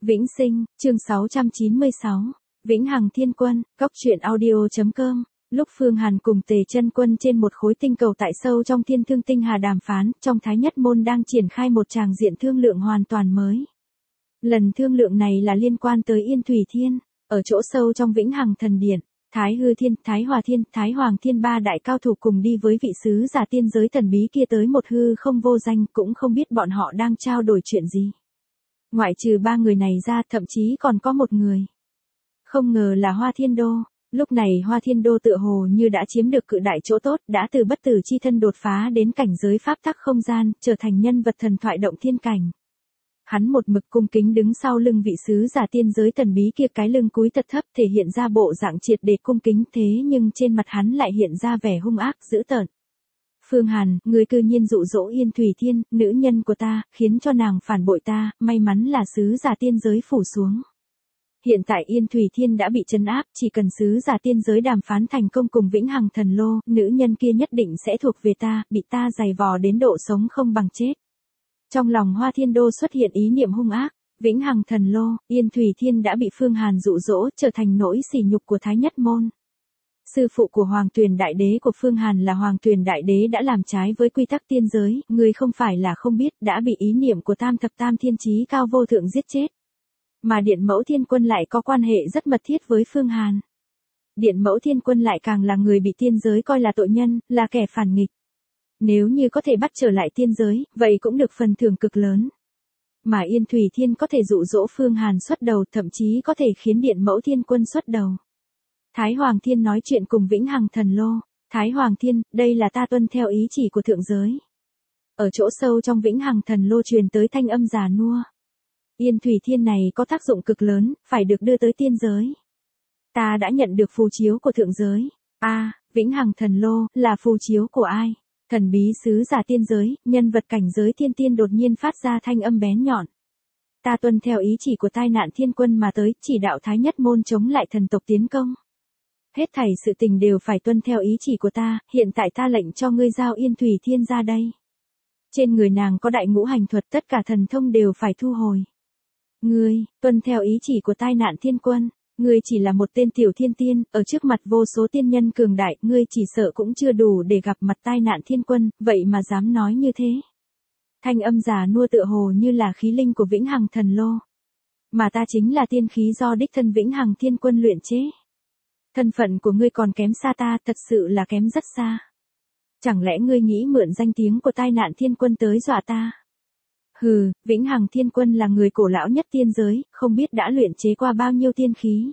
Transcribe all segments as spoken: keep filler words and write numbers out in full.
Vĩnh Sinh, chương sáu trăm chín mươi sáu. Vĩnh Hằng Thiên Quân, Cóc truyện audio chấm com. Lúc Phương Hàn cùng Tề Chân Quân trên một khối tinh cầu tại sâu trong Thiên Thương Tinh Hà đàm phán, trong Thái Nhất Môn đang triển khai một tràng diện thương lượng hoàn toàn mới. Lần thương lượng này là liên quan tới Yên Thủy Thiên, ở chỗ sâu trong Vĩnh Hằng Thần Điện. Thái Hư Thiên, Thái Hòa Thiên, Thái Hoàng Thiên ba đại cao thủ cùng đi với vị sứ giả tiên giới thần bí kia tới một hư không vô danh, cũng không biết bọn họ đang trao đổi chuyện gì. Ngoại trừ ba người này ra, thậm chí còn có một người. Không ngờ là Hoa Thiên Đô. Lúc này Hoa Thiên Đô tựa hồ như đã chiếm được cự đại chỗ tốt, đã từ bất tử chi thân đột phá đến cảnh giới pháp tắc không gian, trở thành nhân vật thần thoại động thiên cảnh. Hắn một mực cung kính đứng sau lưng vị sứ giả tiên giới thần bí kia, cái lưng cúi thật thấp thể hiện ra bộ dạng triệt để cung kính, thế nhưng trên mặt hắn lại hiện ra vẻ hung ác dữ tợn. Phương Hàn, ngươi cư nhiên dụ dỗ Yên Thủy Thiên, nữ nhân của ta, khiến cho nàng phản bội ta, may mắn là sứ giả tiên giới phủ xuống. Hiện tại Yên Thủy Thiên đã bị trấn áp, chỉ cần sứ giả tiên giới đàm phán thành công cùng Vĩnh Hằng Thần Lô, nữ nhân kia nhất định sẽ thuộc về ta, bị ta giày vò đến độ sống không bằng chết. Trong lòng Hoa Thiên Đô xuất hiện ý niệm hung ác, Vĩnh Hằng Thần Lô, Yên Thủy Thiên đã bị Phương Hàn dụ dỗ, trở thành nỗi sỉ nhục của Thái Nhất Môn. Sư phụ của Hoàng Tuyền Đại Đế của Phương Hàn là Hoàng Tuyền Đại Đế đã làm trái với quy tắc tiên giới, người không phải là không biết, đã bị ý niệm của Tam Thập Tam Thiên Chí Cao Vô Thượng giết chết. Mà Điện Mẫu Thiên Quân lại có quan hệ rất mật thiết với Phương Hàn. Điện Mẫu Thiên Quân lại càng là người bị tiên giới coi là tội nhân, là kẻ phản nghịch. Nếu như có thể bắt trở lại tiên giới, vậy cũng được phần thưởng cực lớn. Mà Yên Thủy Thiên có thể dụ dỗ Phương Hàn xuất đầu, thậm chí có thể khiến Điện Mẫu Thiên Quân xuất đầu. Thái Hoàng Thiên nói chuyện cùng Vĩnh Hằng Thần Lô. Thái Hoàng Thiên, đây là ta tuân theo ý chỉ của thượng giới. Ở chỗ sâu trong Vĩnh Hằng Thần Lô truyền tới thanh âm già nua. Yên Thủy Thiên này có tác dụng cực lớn, phải được đưa tới tiên giới. Ta đã nhận được phù chiếu của thượng giới. A, à, Vĩnh Hằng Thần Lô, là phù chiếu của ai? Thần bí sứ giả tiên giới, nhân vật cảnh giới thiên tiên đột nhiên phát ra thanh âm bén nhọn. Ta tuân theo ý chỉ của Tai Nạn Thiên Quân mà tới, chỉ đạo Thái Nhất Môn chống lại thần tộc tiến công. Hết thảy sự tình đều phải tuân theo ý chỉ của ta, hiện tại ta lệnh cho ngươi giao Yên Thủy Thiên ra đây. Trên người nàng có đại ngũ hành thuật, tất cả thần thông đều phải thu hồi. Ngươi, tuân theo ý chỉ của Tai Nạn Thiên Quân, ngươi chỉ là một tên tiểu thiên tiên, ở trước mặt vô số tiên nhân cường đại, ngươi chỉ sợ cũng chưa đủ để gặp mặt Tai Nạn Thiên Quân, vậy mà dám nói như thế. Thanh âm già nua tựa hồ như là khí linh của Vĩnh Hằng Thần Lô. Mà ta chính là tiên khí do đích thân Vĩnh Hằng Thiên Quân luyện chế. Thân phận của ngươi còn kém xa ta, thật sự là kém rất xa. Chẳng lẽ ngươi nghĩ mượn danh tiếng của Tai Nạn Thiên Quân tới dọa ta? Hừ, Vĩnh Hằng Thiên Quân là người cổ lão nhất tiên giới, không biết đã luyện chế qua bao nhiêu tiên khí.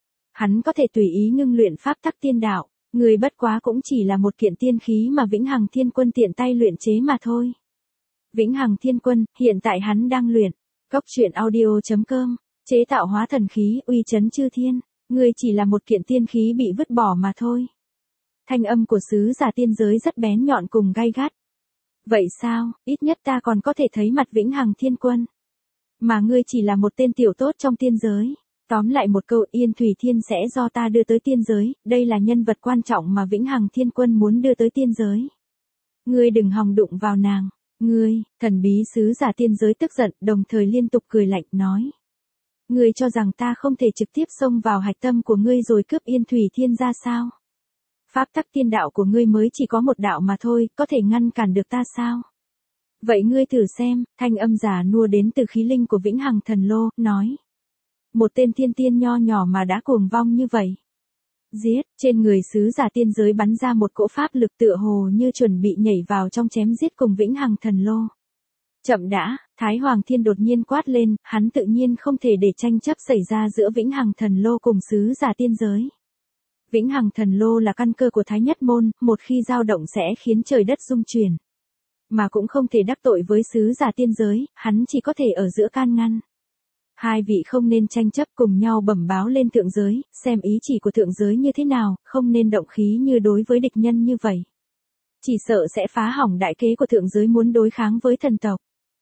Hắn có thể tùy ý ngưng luyện pháp tắc tiên đạo, người bất quá cũng chỉ là một kiện tiên khí mà Vĩnh Hằng Thiên Quân tiện tay luyện chế mà thôi. Vĩnh Hằng Thiên Quân, hiện tại hắn đang luyện. Cóc truyện audio chấm com, chế tạo hóa thần khí, uy chấn chư thiên. Ngươi chỉ là một kiện tiên khí bị vứt bỏ mà thôi. Thanh âm của sứ giả tiên giới rất bén nhọn cùng gay gắt. Vậy sao, ít nhất ta còn có thể thấy mặt Vĩnh Hằng Thiên Quân. Mà ngươi chỉ là một tên tiểu tốt trong tiên giới. Tóm lại một câu, Yên Thủy Thiên sẽ do ta đưa tới tiên giới, đây là nhân vật quan trọng mà Vĩnh Hằng Thiên Quân muốn đưa tới tiên giới. Ngươi đừng hòng đụng vào nàng. Ngươi, thần bí sứ giả tiên giới tức giận, đồng thời liên tục cười lạnh nói. Ngươi cho rằng ta không thể trực tiếp xông vào hạch tâm của ngươi rồi cướp Yên Thủy Thiên ra sao? Pháp tắc tiên đạo của ngươi mới chỉ có một đạo mà thôi, có thể ngăn cản được ta sao? Vậy ngươi thử xem, thanh âm già nua đến từ khí linh của Vĩnh Hằng Thần Lô, nói. Một tên thiên tiên nho nhỏ mà đã cuồng vong như vậy. Giết, trên người sứ giả tiên giới bắn ra một cỗ pháp lực tựa hồ như chuẩn bị nhảy vào trong chém giết cùng Vĩnh Hằng Thần Lô. Chậm đã, Thái Hoàng Thiên đột nhiên quát lên, hắn tự nhiên không thể để tranh chấp xảy ra giữa Vĩnh Hằng Thần Lô cùng sứ giả tiên giới. Vĩnh Hằng Thần Lô là căn cơ của Thái Nhất Môn, một khi dao động sẽ khiến trời đất rung chuyển. Mà cũng không thể đắc tội với sứ giả tiên giới, hắn chỉ có thể ở giữa can ngăn. Hai vị không nên tranh chấp, cùng nhau bẩm báo lên thượng giới, xem ý chỉ của thượng giới như thế nào, không nên động khí như đối với địch nhân như vậy. Chỉ sợ sẽ phá hỏng đại kế của thượng giới muốn đối kháng với thần tộc.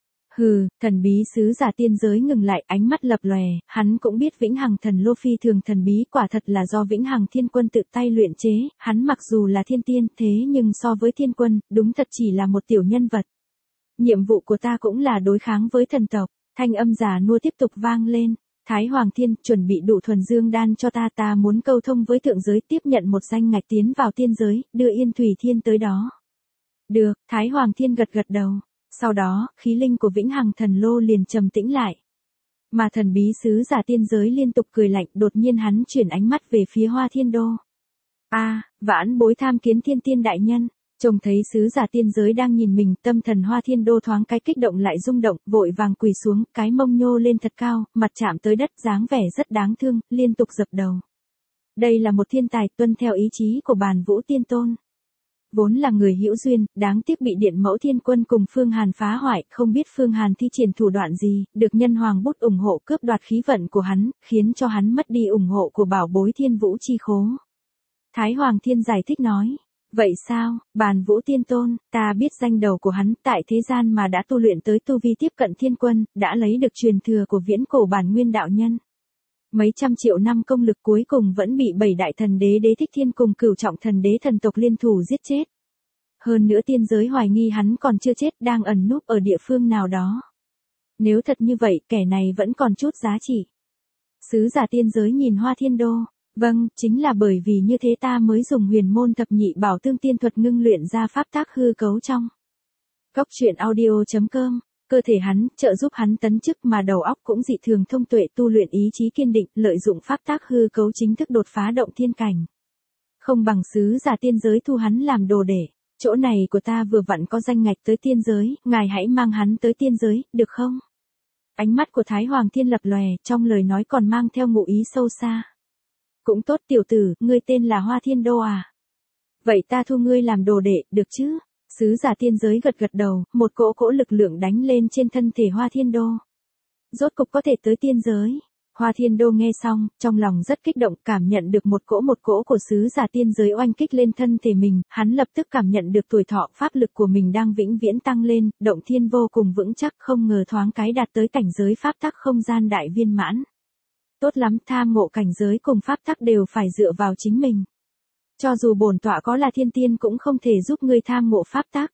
Hừ, thần bí sứ giả tiên giới ngừng lại, ánh mắt lập lòe, hắn cũng biết Vĩnh Hằng Thần Lô phi thường thần bí, quả thật là do Vĩnh Hằng Thiên Quân tự tay luyện chế, hắn mặc dù là thiên tiên, thế nhưng so với thiên quân, đúng thật chỉ là một tiểu nhân vật. Nhiệm vụ của ta cũng là đối kháng với thần tộc. Thanh âm già nua tiếp tục vang lên. Thái Hoàng Thiên, chuẩn bị đủ thuần dương đan cho ta, ta muốn câu thông với thượng giới, tiếp nhận một danh ngạch tiến vào tiên giới, đưa Yên Thủy Thiên tới đó. Được, Thái Hoàng Thiên gật gật đầu. Sau đó, khí linh của Vĩnh Hằng Thần Lô liền trầm tĩnh lại. Mà thần bí sứ giả tiên giới liên tục cười lạnh, đột nhiên hắn chuyển ánh mắt về phía Hoa Thiên Đô. A, à, vãn bối tham kiến Thiên Tiên đại nhân. Trông thấy sứ giả tiên giới đang nhìn mình, tâm thần Hoa Thiên Đô thoáng cái kích động lại rung động, vội vàng quỳ xuống, cái mông nhô lên thật cao, mặt chạm tới đất, dáng vẻ rất đáng thương, liên tục dập đầu. Đây là một thiên tài, tuân theo ý chí của Bàn Vũ Tiên Tôn. Vốn là người hữu duyên, đáng tiếc bị Điện Mẫu Thiên Quân cùng Phương Hàn phá hoại, không biết Phương Hàn thi triển thủ đoạn gì, được Nhân Hoàng bút ủng hộ cướp đoạt khí vận của hắn, khiến cho hắn mất đi ủng hộ của bảo bối Thiên Vũ chi khố. Thái Hoàng Thiên giải thích nói. Vậy sao, Bàn Vũ Tiên Tôn, ta biết danh đầu của hắn, tại thế gian mà đã tu luyện tới tu vi tiếp cận thiên quân, đã lấy được truyền thừa của viễn cổ bản nguyên đạo nhân. Mấy trăm triệu năm công lực cuối cùng vẫn bị bảy đại thần đế Đế Thích Thiên cùng cửu trọng thần đế thần tộc liên thủ giết chết. Hơn nữa tiên giới hoài nghi hắn còn chưa chết, đang ẩn núp ở địa phương nào đó. Nếu thật như vậy, kẻ này vẫn còn chút giá trị. Sứ giả tiên giới nhìn Hoa Thiên Đô. Vâng, chính là bởi vì như thế ta mới dùng huyền môn thập nhị bảo tương tiên thuật ngưng luyện ra pháp tác hư cấu trong. Góc truyện audio chấm com, cơ thể hắn, trợ giúp hắn tấn chức mà đầu óc cũng dị thường thông tuệ, tu luyện ý chí kiên định, lợi dụng pháp tác hư cấu chính thức đột phá động thiên cảnh. Không bằng sứ giả tiên giới thu hắn làm đồ để, chỗ này của ta vừa vặn có danh ngạch tới tiên giới, ngài hãy mang hắn tới tiên giới, được không? Ánh mắt của Thái Hoàng Thiên lập lòe, trong lời nói còn mang theo ngụ ý sâu xa. Cũng tốt tiểu tử, ngươi tên là Hoa Thiên Đô à? Vậy ta thu ngươi làm đồ đệ, được chứ? Sứ giả tiên giới gật gật đầu, một cỗ cỗ lực lượng đánh lên trên thân thể Hoa Thiên Đô. Rốt cục có thể tới tiên giới. Hoa Thiên Đô nghe xong, trong lòng rất kích động, cảm nhận được một cỗ một cỗ của sứ giả tiên giới oanh kích lên thân thể mình, hắn lập tức cảm nhận được tuổi thọ pháp lực của mình đang vĩnh viễn tăng lên, động thiên vô cùng vững chắc, không ngờ thoáng cái đạt tới cảnh giới pháp tắc không gian đại viên mãn. Tốt lắm, tham ngộ cảnh giới cùng pháp tắc đều phải dựa vào chính mình. Cho dù bổn tọa có là thiên tiên cũng không thể giúp ngươi tham ngộ pháp tắc.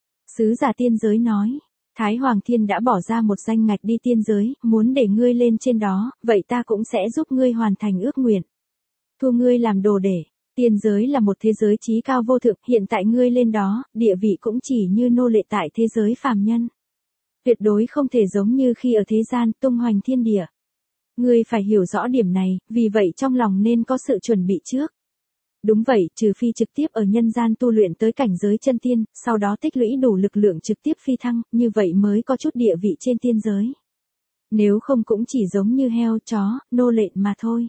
Sứ giả tiên giới nói, Thái Hoàng Thiên đã bỏ ra một danh ngạch đi tiên giới, muốn để ngươi lên trên đó, vậy ta cũng sẽ giúp ngươi hoàn thành ước nguyện. Thu ngươi làm đồ để, tiên giới là một thế giới trí cao vô thượng, hiện tại ngươi lên đó, địa vị cũng chỉ như nô lệ tại thế giới phàm nhân. Tuyệt đối không thể giống như khi ở thế gian tung hoành thiên địa. Ngươi phải hiểu rõ điểm này, vì vậy trong lòng nên có sự chuẩn bị trước. Đúng vậy, trừ phi trực tiếp ở nhân gian tu luyện tới cảnh giới chân tiên, sau đó tích lũy đủ lực lượng trực tiếp phi thăng, như vậy mới có chút địa vị trên tiên giới. Nếu không cũng chỉ giống như heo, chó, nô lệ mà thôi.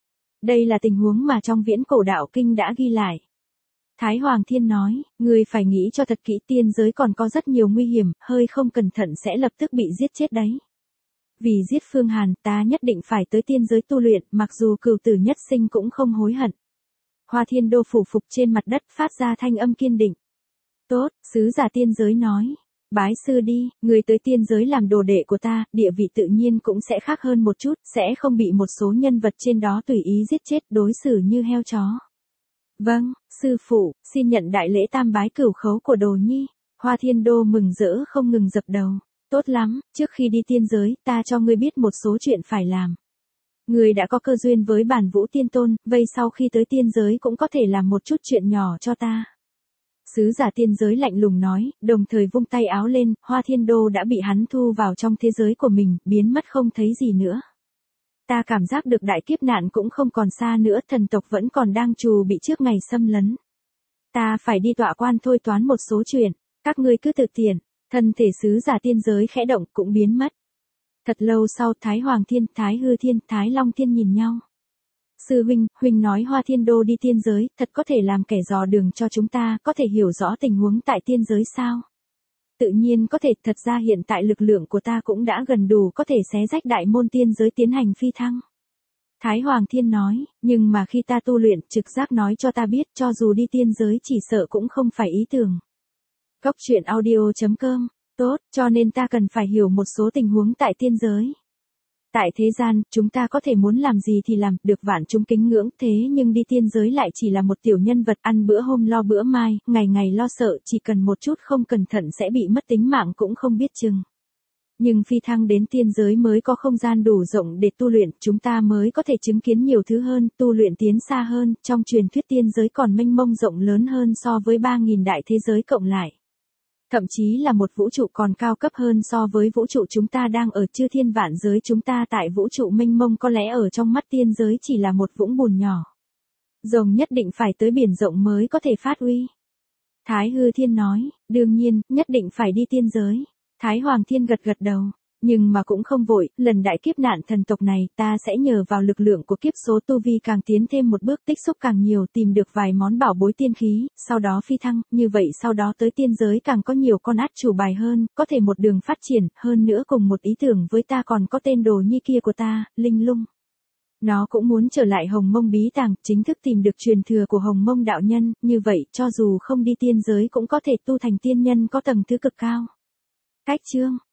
Đây là tình huống mà trong viễn cổ đạo kinh đã ghi lại. Thái Hoàng Thiên nói, ngươi phải nghĩ cho thật kỹ, tiên giới còn có rất nhiều nguy hiểm, hơi không cẩn thận sẽ lập tức bị giết chết đấy. Vì giết Phương Hàn, ta nhất định phải tới tiên giới tu luyện, mặc dù cửu tử nhất sinh cũng không hối hận. Hoa Thiên Đô phủ phục trên mặt đất, phát ra thanh âm kiên định. Tốt, sứ giả tiên giới nói. Bái sư đi, người tới tiên giới làm đồ đệ của ta, địa vị tự nhiên cũng sẽ khác hơn một chút, sẽ không bị một số nhân vật trên đó tùy ý giết chết, đối xử như heo chó. Vâng, sư phụ, xin nhận đại lễ tam bái cửu khấu của đồ nhi. Hoa Thiên Đô mừng rỡ không ngừng dập đầu. Tốt lắm, trước khi đi tiên giới, ta cho ngươi biết một số chuyện phải làm. Ngươi đã có cơ duyên với Bàn Vũ Tiên Tôn, vậy sau khi tới tiên giới cũng có thể làm một chút chuyện nhỏ cho ta. Sứ giả tiên giới lạnh lùng nói, đồng thời vung tay áo lên, Hoa Thiên Đô đã bị hắn thu vào trong thế giới của mình, biến mất không thấy gì nữa. Ta cảm giác được đại kiếp nạn cũng không còn xa nữa, thần tộc vẫn còn đang trù bị trước ngày xâm lấn. Ta phải đi tọa quan thôi toán một số chuyện, các ngươi cứ tự tiện. Thân thể sứ giả tiên giới khẽ động cũng biến mất. Thật lâu sau, Thái Hoàng Thiên, Thái Hư Thiên, Thái Long Thiên nhìn nhau. Sư huynh, huynh nói Hoa Thiên Đô đi tiên giới, thật có thể làm kẻ dò đường cho chúng ta, có thể hiểu rõ tình huống tại tiên giới sao? Tự nhiên có thể, thật ra hiện tại lực lượng của ta cũng đã gần đủ có thể xé rách đại môn tiên giới tiến hành phi thăng. Thái Hoàng Thiên nói, nhưng mà khi ta tu luyện, trực giác nói cho ta biết, cho dù đi tiên giới chỉ sợ cũng không phải ý tưởng. Góc truyện audio chấm com, tốt, cho nên ta cần phải hiểu một số tình huống tại tiên giới. Tại thế gian, chúng ta có thể muốn làm gì thì làm, được vạn chúng kính ngưỡng, thế nhưng đi tiên giới lại chỉ là một tiểu nhân vật ăn bữa hôm lo bữa mai, ngày ngày lo sợ, chỉ cần một chút không cẩn thận sẽ bị mất tính mạng cũng không biết chừng. Nhưng phi thăng đến tiên giới mới có không gian đủ rộng để tu luyện, chúng ta mới có thể chứng kiến nhiều thứ hơn, tu luyện tiến xa hơn, trong truyền thuyết tiên giới còn mênh mông rộng lớn hơn so với ba nghìn đại thế giới cộng lại. Thậm chí là một vũ trụ còn cao cấp hơn so với vũ trụ chúng ta đang ở, chư thiên vạn giới chúng ta tại vũ trụ mênh mông có lẽ ở trong mắt tiên giới chỉ là một vũng bùn nhỏ. Rồng nhất định phải tới biển rộng mới có thể phát uy. Thái Hư Thiên nói, đương nhiên, nhất định phải đi tiên giới. Thái Hoàng Thiên gật gật đầu, nhưng mà cũng không vội, lần đại kiếp nạn thần tộc này ta sẽ nhờ vào lực lượng của kiếp số tu vi càng tiến thêm một bước, tích xúc càng nhiều, tìm được vài món bảo bối tiên khí, sau đó phi thăng, như vậy sau đó tới tiên giới càng có nhiều con át chủ bài hơn, có thể một đường phát triển, hơn nữa cùng một ý tưởng với ta còn có tên đồ nhi kia của ta, Linh Lung. Nó cũng muốn trở lại Hồng Mông bí tàng, chính thức tìm được truyền thừa của Hồng Mông đạo nhân, như vậy cho dù không đi tiên giới cũng có thể tu thành tiên nhân có tầng thứ cực cao. Cách chương